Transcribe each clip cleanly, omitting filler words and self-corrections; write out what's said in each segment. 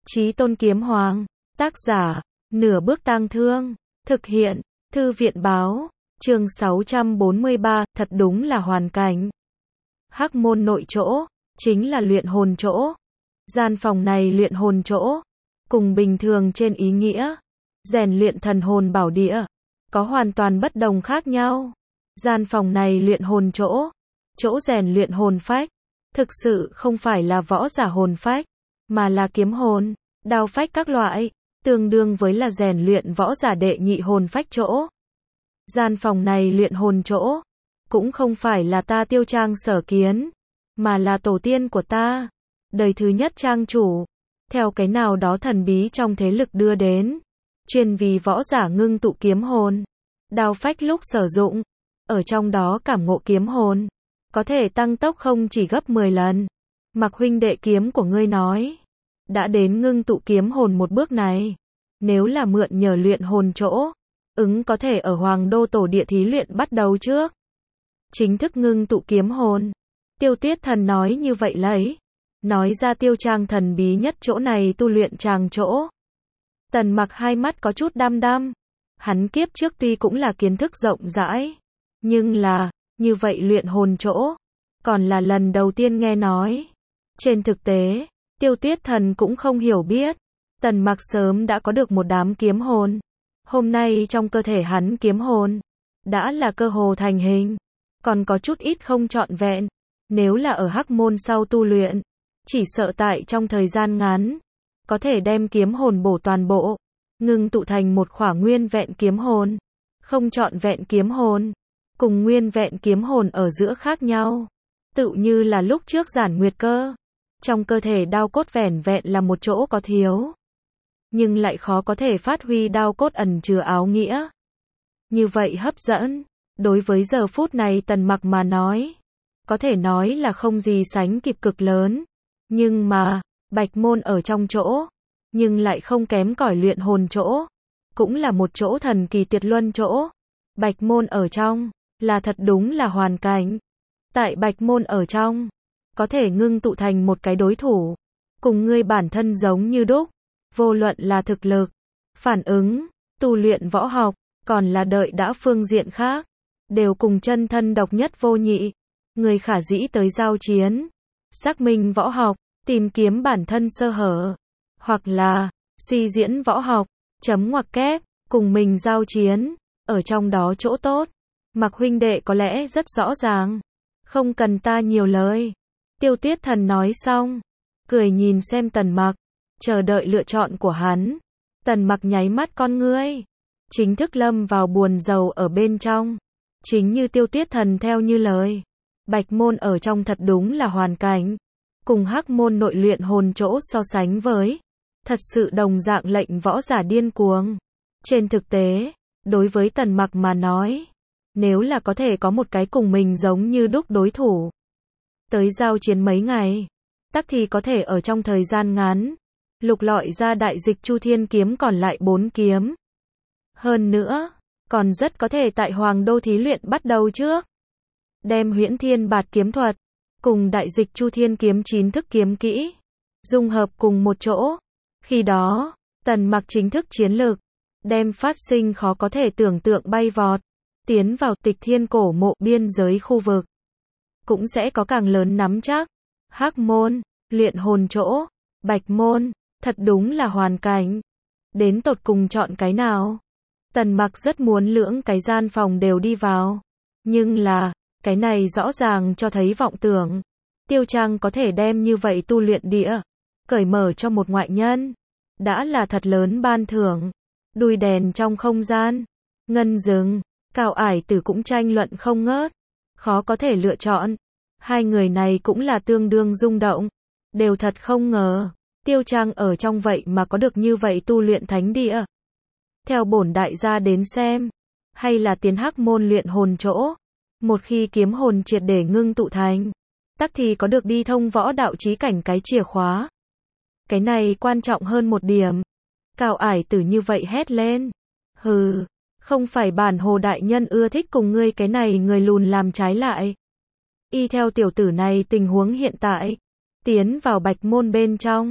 Chí Tôn Kiếm Hoàng, tác giả, Nửa Bước Tang Thương, thực hiện, Thư viện báo, chương 643, thật đúng là hoàn cảnh. Hắc môn nội chỗ, chính là luyện hồn chỗ. Gian phòng này luyện hồn chỗ, cùng bình thường trên ý nghĩa, rèn luyện thần hồn bảo địa, có hoàn toàn bất đồng khác nhau. Gian phòng này luyện hồn chỗ, chỗ rèn luyện hồn phách, thực sự không phải là võ giả hồn phách, mà là kiếm hồn, đao phách các loại, tương đương với là rèn luyện võ giả đệ nhị hồn phách chỗ. Gian phòng này luyện hồn chỗ, cũng không phải là ta Tiêu Trang sở kiến, mà là tổ tiên của ta, đời thứ nhất trang chủ, theo cái nào đó thần bí trong thế lực đưa đến, chuyên vì võ giả ngưng tụ kiếm hồn, đao phách lúc sử dụng, ở trong đó cảm ngộ kiếm hồn, có thể tăng tốc không chỉ gấp 10 lần. Mặc huynh đệ kiếm của ngươi nói, đã đến ngưng tụ kiếm hồn một bước này, nếu là mượn nhờ luyện hồn chỗ, có thể ở Hoàng Đô tổ địa thí luyện bắt đầu trước. Chính thức ngưng tụ kiếm hồn. Tiêu Tuyết Thần nói như vậy lấy, nói ra Tiêu Trang thần bí nhất chỗ này tu luyện tràng chỗ. Tần Mặc hai mắt có chút đăm đăm, hắn kiếp trước tuy cũng là kiến thức rộng rãi, nhưng là, như vậy luyện hồn chỗ, còn là lần đầu tiên nghe nói. Trên thực tế, Tiêu Tuyết Thần cũng không hiểu biết, Tần Mặc sớm đã có được một đám kiếm hồn. Hôm nay trong cơ thể hắn kiếm hồn, đã là cơ hồ thành hình, còn có chút ít không trọn vẹn. Nếu là ở Hắc môn sau tu luyện, chỉ sợ tại trong thời gian ngắn, có thể đem kiếm hồn bổ toàn bộ, ngưng tụ thành một khỏa nguyên vẹn kiếm hồn. Không trọn vẹn kiếm hồn, cùng nguyên vẹn kiếm hồn ở giữa khác nhau. Tự như là lúc trước Giản Nguyệt Cơ, trong cơ thể đao cốt vẻn vẹn là một chỗ có thiếu, nhưng lại khó có thể phát huy đao cốt ẩn chứa áo nghĩa. Như vậy hấp dẫn, đối với giờ phút này Tần Mặc mà nói, có thể nói là không gì sánh kịp cực lớn. Nhưng mà, Bạch môn ở trong chỗ, nhưng lại không kém cỏi luyện hồn chỗ, cũng là một chỗ thần kỳ tuyệt luân chỗ. Bạch môn ở trong, là thật đúng là hoàn cảnh. Tại Bạch môn ở trong, có thể ngưng tụ thành một cái đối thủ, cùng ngươi bản thân giống như đúc, vô luận là thực lực, phản ứng, tu luyện võ học, còn là đợi đã phương diện khác, đều cùng chân thân độc nhất vô nhị. Người khả dĩ tới giao chiến, xác minh võ học, tìm kiếm bản thân sơ hở, hoặc là suy diễn võ học, chấm ngoặc kép, cùng mình giao chiến, ở trong đó chỗ tốt. Mặc huynh đệ có lẽ rất rõ ràng, không cần ta nhiều lời. Tiêu Tuyết Thần nói xong, cười nhìn xem Tần Mặc, chờ đợi lựa chọn của hắn. Tần Mặc nháy mắt con ngươi, chính thức lâm vào buồn rầu ở bên trong. Chính như Tiêu Tuyết Thần theo như lời, Bạch môn ở trong thật đúng là hoàn cảnh, cùng Hắc môn nội luyện hồn chỗ so sánh với, thật sự đồng dạng lệnh võ giả điên cuồng. Trên thực tế, đối với Tần Mặc mà nói, nếu là có thể có một cái cùng mình giống như đúc đối thủ, tới giao chiến mấy ngày, tắc thì có thể ở trong thời gian ngắn, lục lọi ra đại dịch Chu Thiên kiếm còn lại 4 kiếm. Hơn nữa, còn rất có thể tại Hoàng Đô thí luyện bắt đầu trước, đem Huyễn Thiên Bạt kiếm thuật, cùng đại dịch Chu Thiên kiếm 9 thức kiếm kỹ, dung hợp cùng một chỗ. Khi đó, Tần Mặc chính thức chiến lực, đem phát sinh khó có thể tưởng tượng bay vọt, tiến vào Tịch Thiên cổ mộ biên giới khu vực. Cũng sẽ có càng lớn nắm chắc. Hắc môn, luyện hồn chỗ, Bạch môn, thật đúng là hoàn cảnh. Đến tột cùng chọn cái nào? Tần Mặc rất muốn lưỡng cái gian phòng đều đi vào. Nhưng là, cái này rõ ràng cho thấy vọng tưởng. Tiêu Trang có thể đem như vậy tu luyện địa, cởi mở cho một ngoại nhân, đã là thật lớn ban thưởng. Đuôi đèn trong không gian, ngân rừng, Cao Ải Tử cũng tranh luận không ngớt. Khó có thể lựa chọn. Hai người này cũng là tương đương rung động. Đều thật không ngờ, Tiêu Trang ở trong vậy mà có được như vậy tu luyện thánh địa. Theo bổn đại gia đến xem, hay là tiến Hắc môn luyện hồn chỗ. Một khi kiếm hồn triệt để ngưng tụ thành, tắc thì có được đi thông võ đạo chí cảnh cái chìa khóa. Cái này quan trọng hơn một điểm. Cao Ải Tử như vậy hét lên. Hừ, không phải bản Hồ đại nhân ưa thích cùng ngươi cái này người lùn làm trái lại. Y theo tiểu tử này tình huống hiện tại, tiến vào Bạch môn bên trong,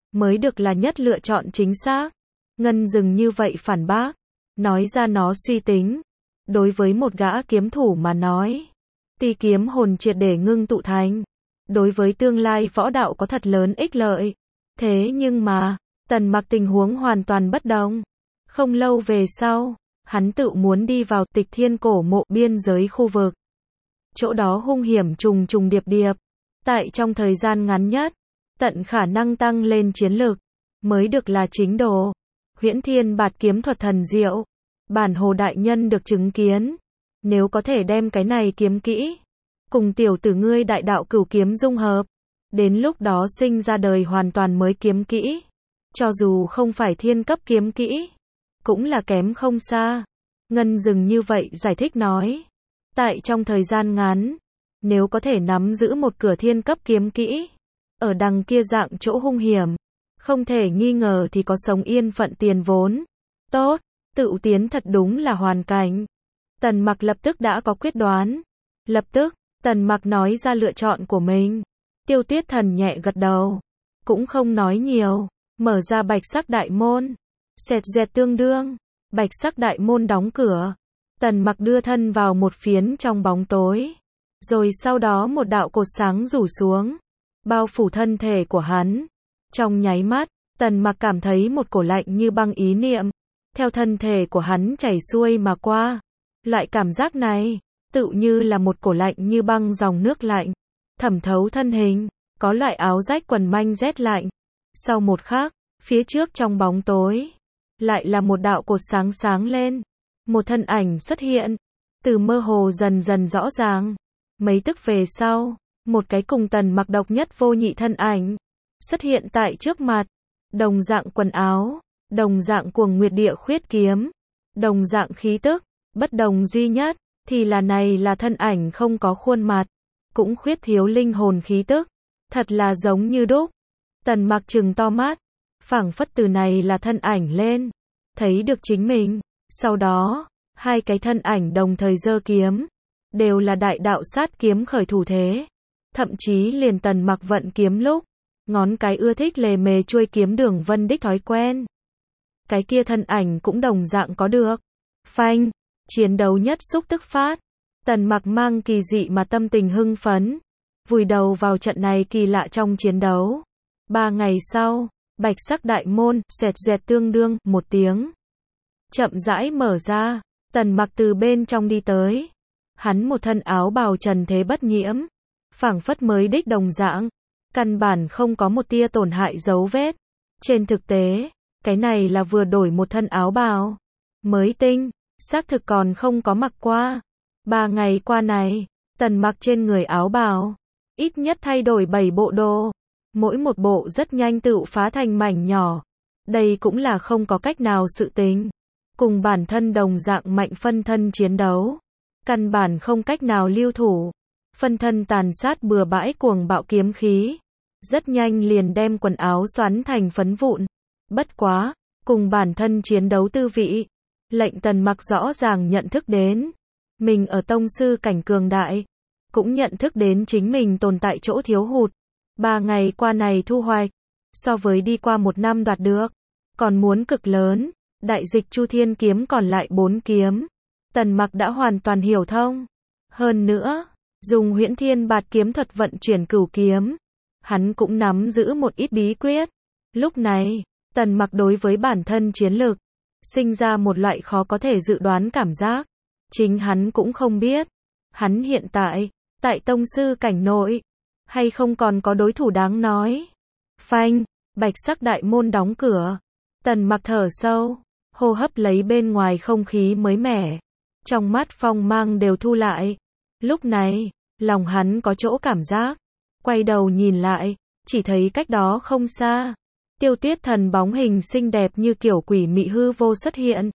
mới được là nhất lựa chọn chính xác. Ngân dừng như vậy phản bác, nói ra nó suy tính. Đối với một gã kiếm thủ mà nói, ti kiếm hồn triệt để ngưng tụ thành, đối với tương lai võ đạo có thật lớn ích lợi. Thế nhưng mà, Tần Mặc tình huống hoàn toàn bất đồng. Không lâu về sau, hắn tự muốn đi vào Tịch Thiên cổ mộ biên giới khu vực. Chỗ đó hung hiểm trùng trùng điệp điệp. Tại trong thời gian ngắn nhất, tận khả năng tăng lên chiến lực, mới được là chính đồ. Huyễn Thiên Bạt kiếm thuật thần diệu, bản hồ đại nhân được chứng kiến. Nếu có thể đem cái này kiếm kỹ, cùng tiểu tử ngươi đại đạo cửu kiếm dung hợp, đến lúc đó sinh ra đời hoàn toàn mới kiếm kỹ. Cho dù không phải thiên cấp kiếm kỹ, cũng là kém không xa. Ngân dừng như vậy giải thích nói. Tại trong thời gian ngắn, nếu có thể nắm giữ một cửa thiên cấp kiếm kỹ, ở đằng kia dạng chỗ hung hiểm, không thể nghi ngờ thì có sống yên phận tiền vốn. Tốt, tự tiến thật đúng là hoàn cảnh. Tần Mặc lập tức đã có quyết đoán. Lập tức, Tần Mặc nói ra lựa chọn của mình. Tiêu Tuyết Thần nhẹ gật đầu, cũng không nói nhiều, mở ra bạch sắc đại môn. Xẹt dẹt tương đương, bạch sắc đại môn đóng cửa. Tần Mặc đưa thân vào một phiến trong bóng tối. Rồi sau đó một đạo cột sáng rủ xuống, bao phủ thân thể của hắn. Trong nháy mắt, Tần Mặc cảm thấy một cổ lạnh như băng ý niệm theo thân thể của hắn chảy xuôi mà qua. Loại cảm giác này, tự như là một cổ lạnh như băng dòng nước lạnh, thẩm thấu thân hình, có loại áo rách quần manh rét lạnh. Sau một khắc, phía trước trong bóng tối, lại là một đạo cột sáng sáng lên. Một thân ảnh xuất hiện, từ mơ hồ dần dần rõ ràng. Mấy tức về sau, một cái cùng Tần Mặc độc nhất vô nhị thân ảnh xuất hiện tại trước mặt. Đồng dạng quần áo, đồng dạng cuồng nguyệt địa khuyết kiếm, đồng dạng khí tức, bất đồng duy nhất thì là này là thân ảnh không có khuôn mặt, cũng khuyết thiếu linh hồn khí tức, thật là giống như đúc. Tần Mặc trừng to mắt, phảng phất từ này là thân ảnh lên, thấy được chính mình. Sau đó, hai cái thân ảnh đồng thời giơ kiếm, đều là đại đạo sát kiếm khởi thủ thế. Thậm chí liền Tần Mặc vận kiếm lúc, ngón cái ưa thích lề mề chuôi kiếm đường vân đích thói quen. Cái kia thân ảnh cũng đồng dạng có được. Phanh, chiến đấu nhất xúc tức phát. Tần Mặc mang kỳ dị mà tâm tình hưng phấn, vùi đầu vào trận này kỳ lạ trong chiến đấu. 3 ngày sau, bạch sắc đại môn, xẹt dẹt tương đương, một tiếng. Chậm rãi mở ra, Tần Mặc từ bên trong đi tới. Hắn một thân áo bào trần thế bất nhiễm, phảng phất mới đích đồng dạng, căn bản không có một tia tổn hại dấu vết. Trên thực tế, cái này là vừa đổi một thân áo bào mới tinh, xác thực còn không có mặc qua. 3 ngày qua này, Tần Mặc trên người áo bào ít nhất thay đổi 7 bộ đồ, mỗi một bộ rất nhanh tự phá thành mảnh nhỏ. Đây cũng là không có cách nào sự tình. Cùng bản thân đồng dạng mạnh phân thân chiến đấu, căn bản không cách nào lưu thủ. Phân thân tàn sát bừa bãi cuồng bạo kiếm khí, rất nhanh liền đem quần áo xoắn thành phấn vụn. Bất quá, cùng bản thân chiến đấu tư vị, lệnh Tần Mặc rõ ràng nhận thức đến mình ở tông sư cảnh cường đại, cũng nhận thức đến chính mình tồn tại chỗ thiếu hụt. 3 ngày qua này thu hoạch, so với đi qua 1 năm đoạt được, còn muốn cực lớn. Đại dịch Chu Thiên kiếm còn lại 4 kiếm, Tần Mặc đã hoàn toàn hiểu thông. Hơn nữa, dùng Huyễn Thiên Bạt kiếm thuật vận chuyển cửu kiếm, hắn cũng nắm giữ một ít bí quyết. Lúc này, Tần Mặc đối với bản thân chiến lực sinh ra một loại khó có thể dự đoán cảm giác. Chính hắn cũng không biết, hắn hiện tại tại tông sư cảnh nội hay không còn có đối thủ đáng nói. Phanh, bạch sắc đại môn đóng cửa. Tần Mặc thở sâu, hô hấp lấy bên ngoài không khí mới mẻ, trong mắt phong mang đều thu lại. Lúc này, lòng hắn có chỗ cảm giác, quay đầu nhìn lại, chỉ thấy cách đó không xa, Tiêu Tuyết Thần bóng hình xinh đẹp như kiểu quỷ mị hư vô xuất hiện.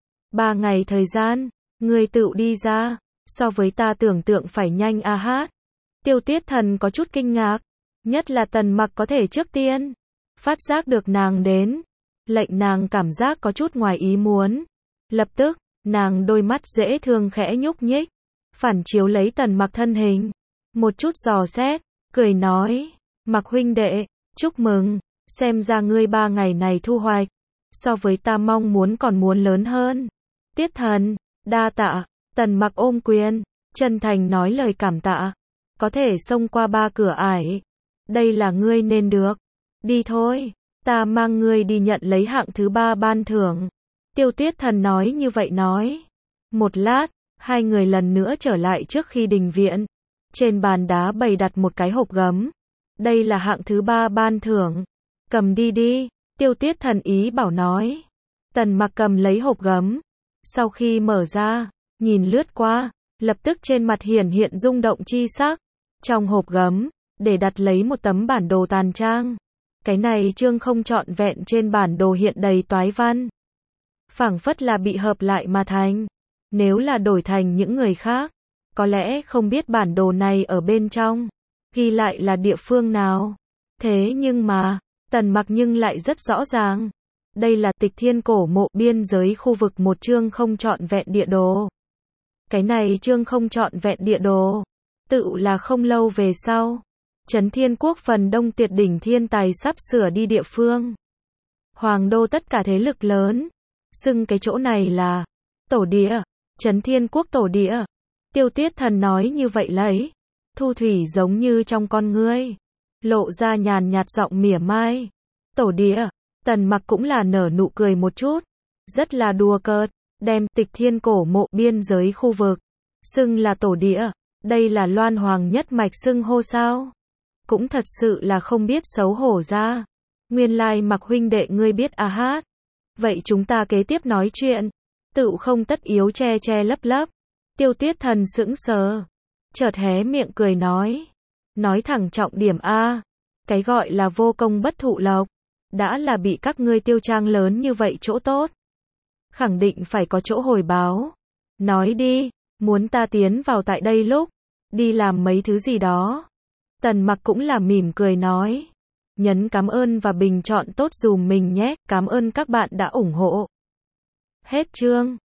3 ngày thời gian, người tự đi ra, so với ta tưởng tượng phải nhanh a hát. Tiêu Tuyết Thần có chút kinh ngạc, nhất là Tần Mặc có thể trước tiên phát giác được nàng đến, lệnh nàng cảm giác có chút ngoài ý muốn. Lập tức, nàng đôi mắt dễ thương khẽ nhúc nhích, phản chiếu lấy Tần Mặc thân hình, một chút dò xét, cười nói, Mặc huynh đệ, chúc mừng, xem ra ngươi 3 ngày này thu hoạch, so với ta mong muốn còn muốn lớn hơn. Tiết thần, đa tạ, Tần Mặc ôm quyền, chân thành nói lời cảm tạ, có thể xông qua 3 cửa ải. Đây là ngươi nên được. Đi thôi, ta mang ngươi đi nhận lấy hạng thứ 3 ban thưởng. Tiêu Tiết Thần nói như vậy nói. Một lát, hai người lần nữa trở lại trước khi đình viện. Trên bàn đá bày đặt một cái hộp gấm. Đây là hạng thứ 3 ban thưởng. Cầm đi đi, Tiêu Tiết Thần ý bảo nói. Tần Mặc cầm lấy hộp gấm. Sau khi mở ra, nhìn lướt qua, lập tức trên mặt hiển hiện rung động chi sắc. Trong hộp gấm, để đặt lấy một tấm bản đồ tàn trang. Cái này chương không trọn vẹn trên bản đồ hiện đầy toái văn. Phảng phất là bị hợp lại mà thành. Nếu là đổi thành những người khác, có lẽ không biết bản đồ này ở bên trong, ghi lại là địa phương nào. Thế nhưng mà, Tần Mặc nhưng lại rất rõ ràng. Đây là Tịch Thiên cổ mộ biên giới khu vực một chương không trọn vẹn địa đồ. Cái này chương không trọn vẹn địa đồ, tự là không lâu về sau. Trấn Thiên Quốc phần đông tuyệt đỉnh thiên tài sắp sửa đi địa phương. Hoàng đô tất cả thế lực lớn, xưng cái chỗ này là tổ địa, Trấn Thiên Quốc tổ địa. Tiêu Tiết Thần nói như vậy lấy. Thu thủy giống như trong con ngươi, lộ ra nhàn nhạt giọng mỉa mai. Tổ địa, Tần Mặc cũng là nở nụ cười một chút, rất là đùa cợt, đem Tịch Thiên cổ mộ biên giới khu vực xưng là tổ địa, đây là Loan Hoàng nhất mạch xưng hô sao? Cũng thật sự là không biết xấu hổ ra. Nguyên lai Mặc huynh đệ ngươi biết a hát. Vậy chúng ta kế tiếp nói chuyện, tự không tất yếu che che lấp lấp. Tiêu Tiết Thần sững sờ, chợt hé miệng cười nói thẳng trọng điểm a. Cái gọi là vô công bất thụ lộc, đã là bị các ngươi tiêu trang lớn như vậy chỗ tốt, khẳng định phải có chỗ hồi báo. Nói đi, muốn ta tiến vào tại đây lúc, đi làm mấy thứ gì đó. Tần Mặc cũng là mỉm cười nói. Nhấn cảm ơn và bình chọn tốt dùm mình nhé, cảm ơn các bạn đã ủng hộ. Hết chương.